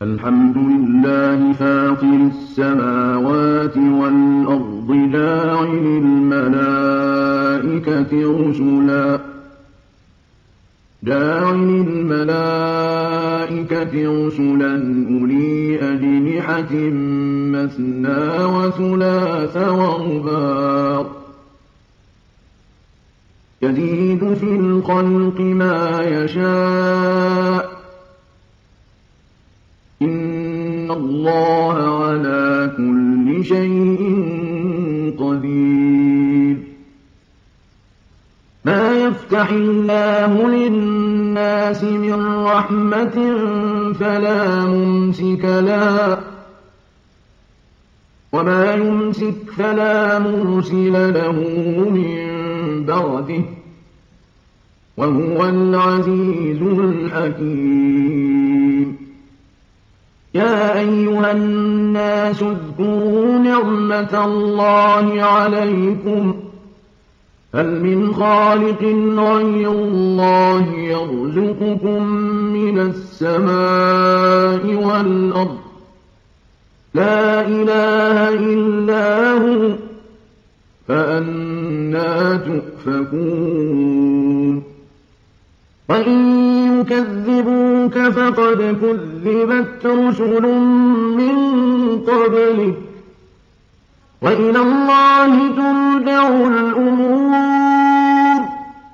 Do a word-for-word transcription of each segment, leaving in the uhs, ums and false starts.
الحمد لله فاطر السماوات والأرض جاعل الملائكة رسلا جاعل الملائكة رسلا أولي أجنحة مثنى وثلاث ورباع يزيد في الخلق ما يشاء إن الله على كل شيء قدير. ما يفتح الله للناس من رحمة فلا ممسك لها وما يمسك فلا مرسل له من بعده وهو العزيز الحكيم. يا أيها الناس اذكروا نعمة الله عليكم هل من خالق غير الله يرزقكم من السماء والأرض لا إله إلا هو فأنى تؤفكون. وإن يكذبوك فقد كذبت رسل من قبلك وإلى الله ترجع الأمور.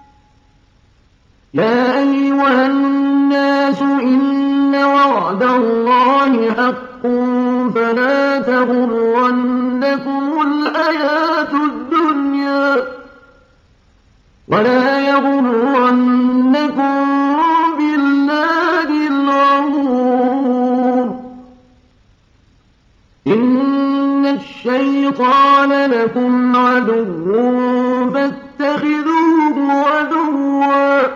يا أيها الناس إن وعد الله حق فلا تغرنكم الحياة الدنيا ولا يغرنكم بالله الغرور. إن الشيطان لكم عدو فاتخذوه عدوا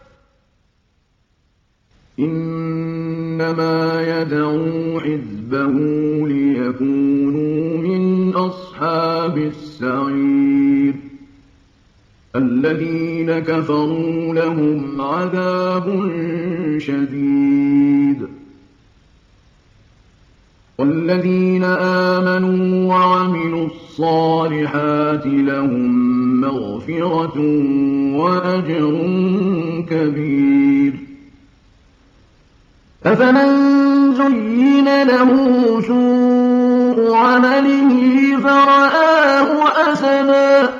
إنما يدعو حزبه ليكونوا من أصحاب السعير. الذين كفروا لهم عذاب شديد والذين آمنوا وعملوا الصالحات لهم مغفرة وأجر كبير. أفمن زين له سوء عمله فرآه حسنا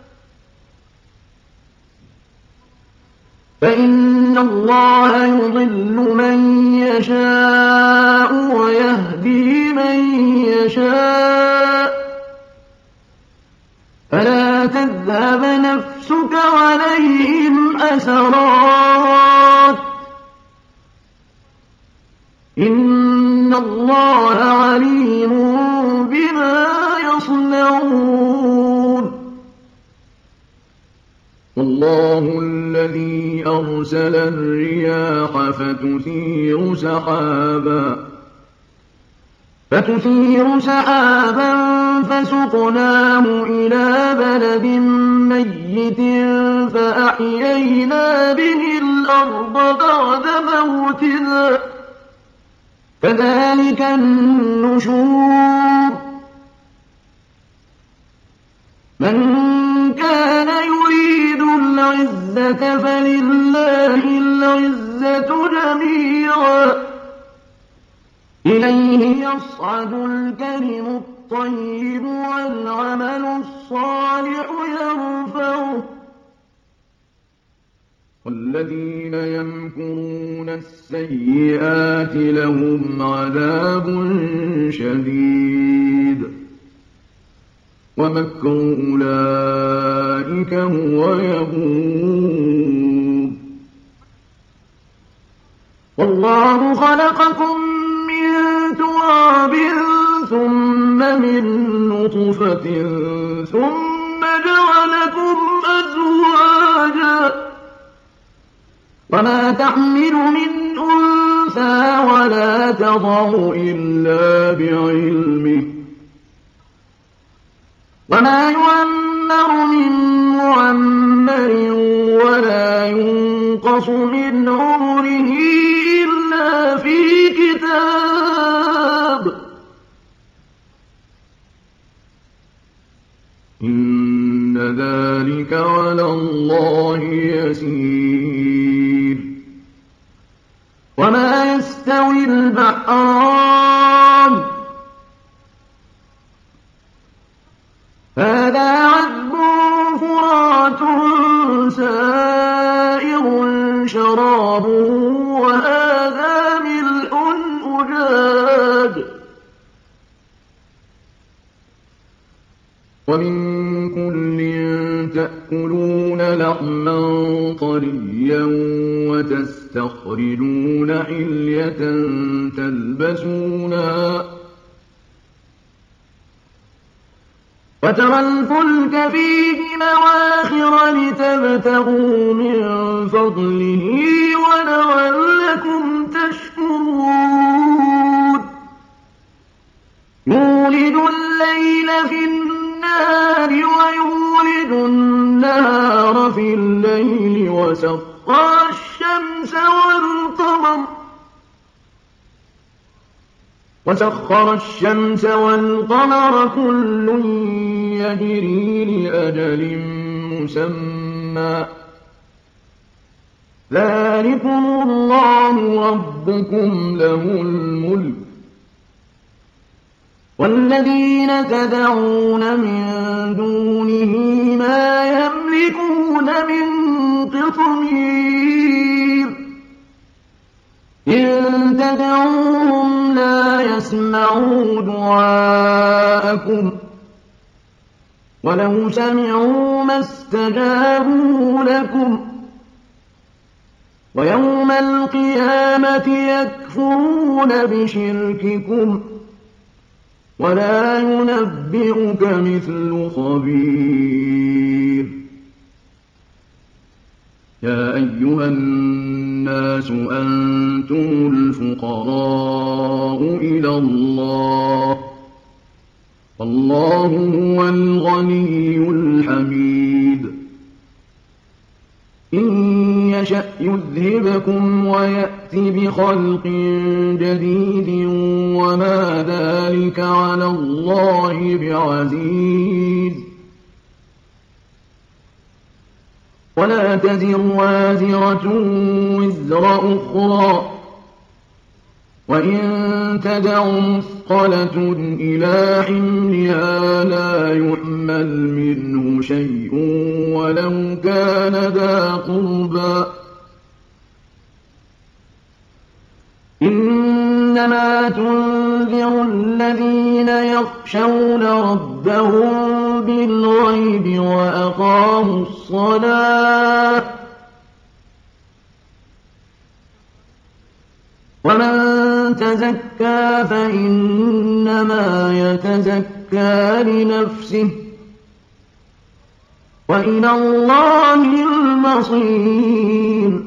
فإن الله يضل من يشاء ويهدي من يشاء فلا تذهب نفسك عليهم حسرات إن الله عليم بما يصنعون. والله الذي أرسل الرياح فتثير سحابا فتثير سحابا فسقناه إلى بلد ميت فأحيينا به الأرض بعد موتها كذلك النشور. من كان يريد العزة فلله العزة جميعا إليه يصعد الكلم الطيب والعمل الصالح يرفعه والذين يمكرون السيئات لهم عذاب شديد ومكر أولئك هو يبور. والله خلقكم من تراب ثم من نطفة ثم جعلكم أزواجا وما تحمل من أنثى ولا تضع إلا بعلمه وما يعمر من معمر ولا ينقص من عمره إلا في كتاب ذلك على الله يسير. وما يستوي البحران هذا عذب فرات سائغ شرابه وهذا ملح أجاج ومن كل تأكلون لحما طريا وتستخرجون حلية تلبسونها وترى الفلك فيه مواخر لتبتغوا من فضله ولعلكم تشكرون. يولد الليل في النهار ويولد النهار في الليل وسخر الشمس والقمر وسخر الشمس والقمر كل يجري لأجل مسمى ذلكم الله ربكم له الملك والذين تدعون من دونه ما يملكون من قطمير إن تدعوهم لا يسمعوا دعاءكم ولو سمعوا ما استجابوا لكم ويوم القيامة يكفرون بشرككم ولا ينبئك مثل خبير. يا أيها الناس أنتم الفقراء إلى الله والله هو الغني الحميد. إن يشأ يذهبكم ويأت بخلق جديد وما ذلك على الله بعزيز. ولا تزر وازرة وزر أخرى وإن تدع مثقلة إلى حملها لا يحمل منه شيء ولو كان ذا قربى. إنما تنذر الذين يخشون ربهم بالغيب وأقاموا الصلاة ومن تزكى فإنما يتزكى لنفسه وإلى الله المصير.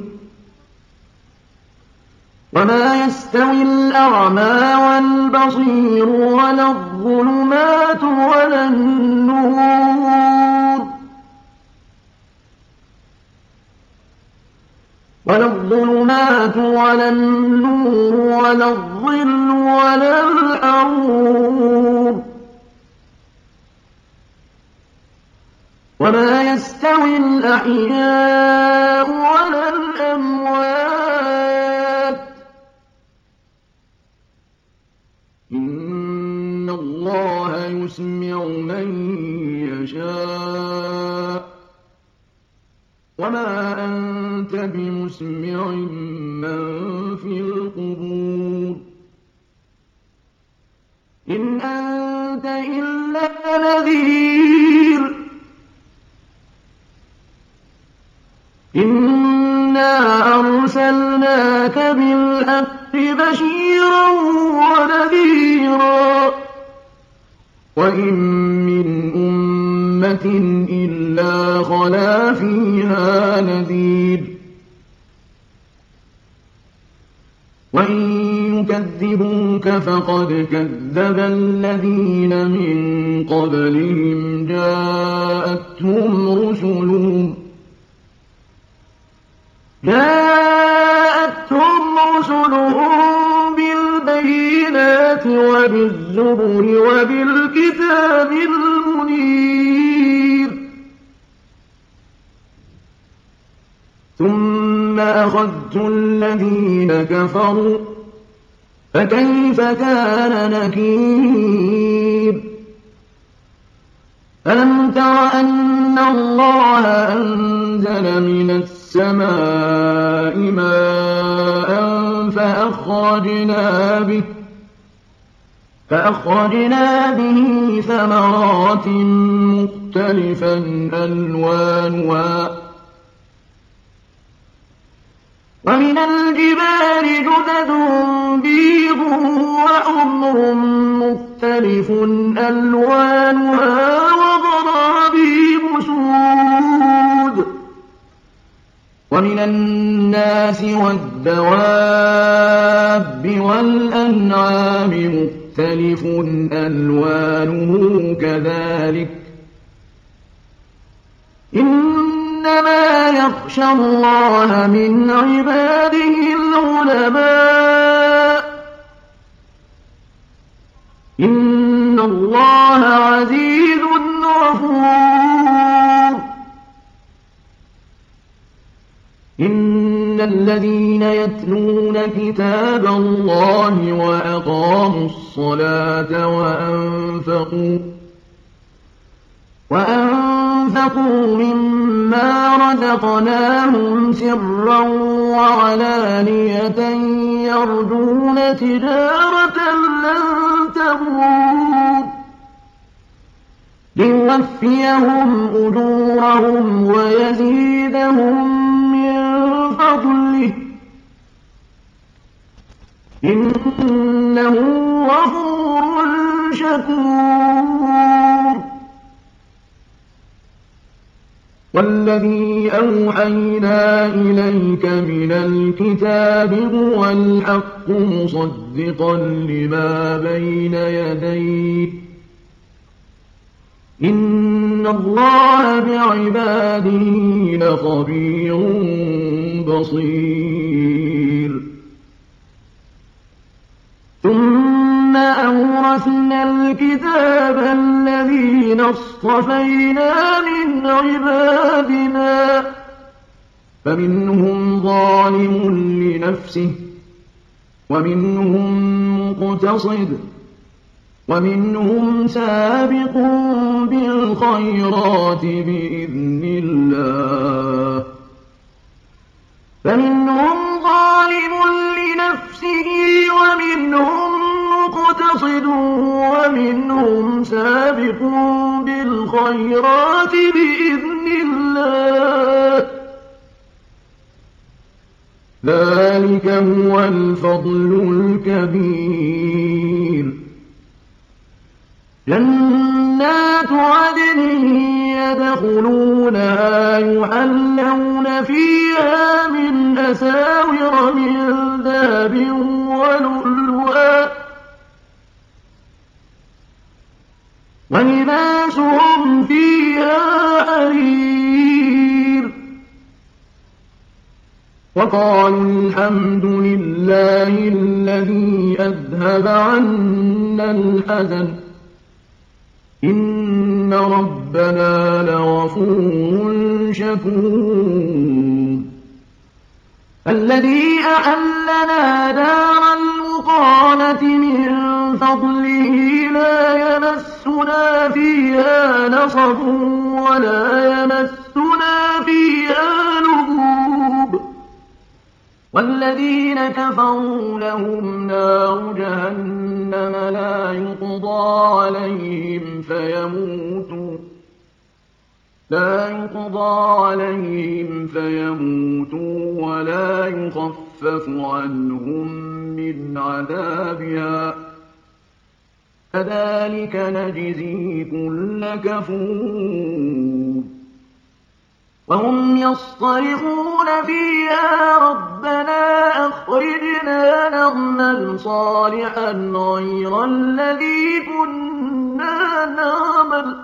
وما يستوي الأعمى والبصير ولا الظلمات ولا النور ولا الظلمات ولا النور ولا الظل ولا الحرور. وما يستوي الأحياء ولا الأموات إن الله يسمع من يشاء وما أنت بمسمع من في القبور إن أنت إلا نذير. إنا أرسلناك بالحق بشيرا ونذيرا وإن من أمة إلا خلا فيها نذير وإن يكذبوك فقد كذب الذين من قبلهم جاءتهم رسلهم جاءتهم رسلهم بالبينات وبالزبر وبالكتاب المنير أخذت الذين كفروا فكيف كان نكير ألم تر أن الله أنزل من السماء ماء فأخرجنا به فأخرجنا به ثمرات مختلفا ألوانها ومن الجبال جدد بيض وحمر مختلف ألوانها وغرابيب سود ومن الناس والدواب والأنعام مختلف ألوانه كذلك إنما يخشى الله من عباده العلماء إن الله عزيز غفور إن الذين يتلون كتاب الله وأقاموا الصلاة وأنفقوا وأنفقوا مما رزقناهم سرا وعلانية يرجون تجارة لن تبور ليوفيهم أجورهم ويزيدهم من فضله إنه غفور شكور والذي أوحينا إليك من الكتاب هو الحق مصدقا لما بين يديه إن الله بعباده لخبير بصير ثم أورثنا الكتاب الذين اصطفينا من عبادنا فمنهم ظالم لنفسه ومنهم مقتصد ومنهم سابق بالخيرات بإذن الله فمنهم ظالم لنفسه ومنهم مقتصد ومنهم سابق بالخيرات بإذن الله ذلك هو الفضل الكبير جنات عدن يدخلونها يحلون فيها من أساور من ذهب ولؤلؤا ولباسهم فيها حرير وقالوا الحمد لله الذي أذهب عنا الحزن إن ربنا لغفور شكور الذي أحلنا دار المقامة من فضله لا يمسنا فيها نصب ولا يمسنا فيها لغوب والذين كفروا لهم نار جهنم لا يقضى عليهم فيموتوا لا يقضى عليهم فيموتوا ولا يخفف عنهم من عذابها كذلك نجزي كل كفور وهم يصطرخون فيها ربنا أخرجنا نعمل صالحا غير الذي كنا نعمل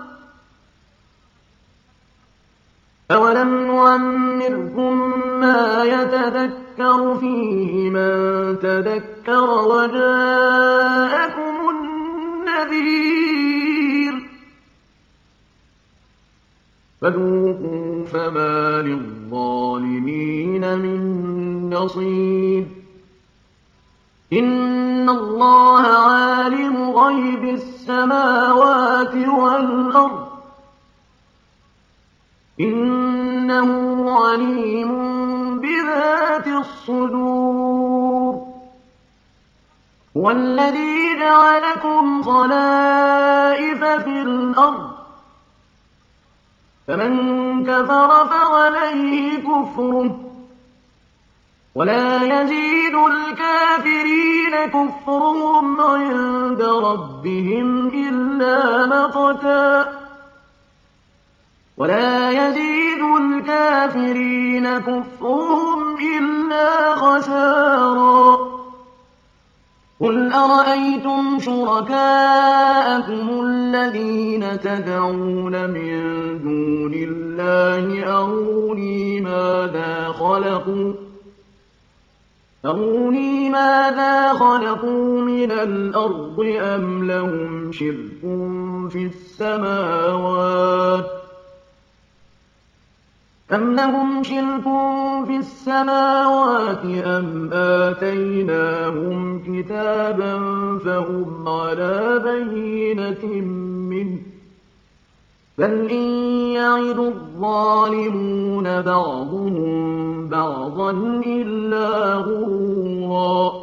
أولم نعمركم ما يتذكر فيه من تذكر وجاءكم النذير فذوقوا فما للظالمين من نصير إن الله عالم غيب السماوات والأرض إنه عليم بذات الصدور هو الذي جعلكم خلائف في الأرض فمن كفر فعليه كفره ولا يزيد الكافرين كفرهم عند ربهم إلا مقتا ولا يزيد الكافرين كفرهم إلا خسارا قل أرأيتم شركاءكم الذين تدعون من دون الله أروني ماذا خلقوا أروني ماذا خلقوا من الأرض أم لهم شرك في السماوات أم لهم شرك في السماوات أم آتيناهم كتابا فهم على بينة منه بل إن يعد الظالمون بعضهم بعضا إلا غرورا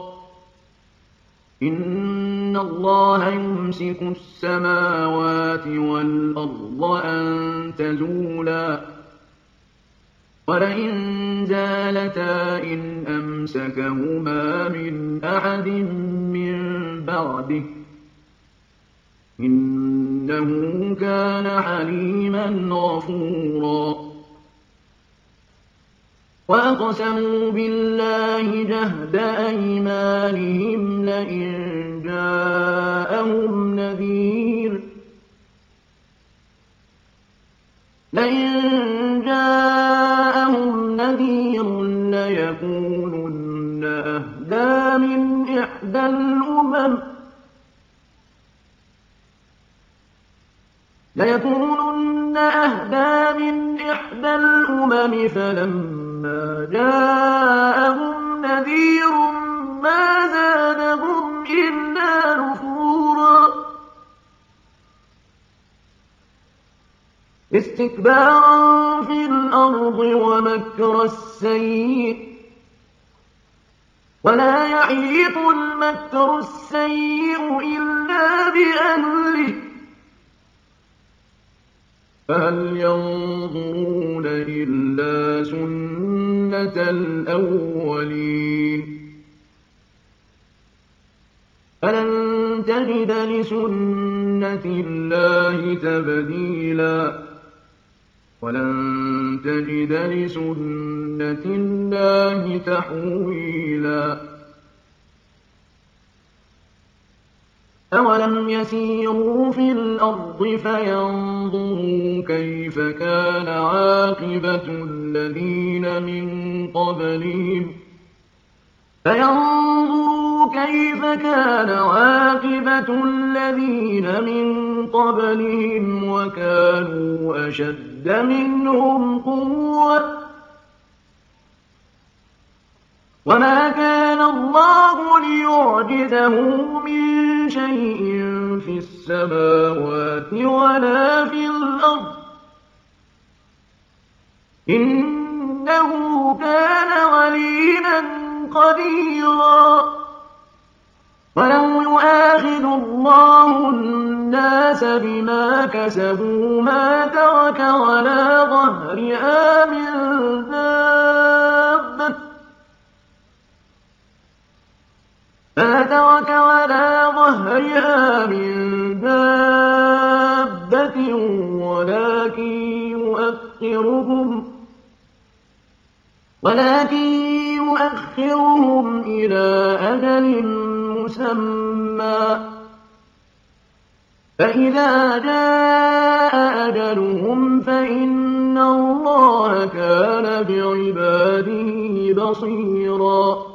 إن الله يمسك السماوات والأرض أن تزولا ولئن زالتا إن أمسكهما من أحد من بعده إنه كان حليما غفورا وأقسموا بالله جهد أيمانهم لئن جاءهم نذير لئن جاءهم نذير ليكونن أهدى من إحدى الأمم ليكونن أهدى من إحدى الأمم فلما جاءهم نذير ما زادهم إلا نفورا استكبارا في الأرض ومكر السيء ولا يحيط المكر السيء إلا بأهله فهل ينظرون إلا سنة الأولين فلن تجد لسنة الله تبديلا ولن تجد لسنة الله تحويلا أولم يسيروا في الأرض فينظروا كيف كان عاقبة الذين من قبلهم فينظروا كيف كان عاقبة الذين من قبلهم وكانوا أشد منهم قوة وما كان الله ليعجزه من شيء في السماوات ولا في الأرض إنه كان عليما قديرا ولو يؤاخذ الله الناس بما كسبوا ما ترك على ظهرها من دابة ما ترك على ظهرها من دابة ولكن يؤخرهم ولكن يؤخرهم إلى أجل مسمى فإذا جاء أجلهم فإن الله كان بعباده بصيرا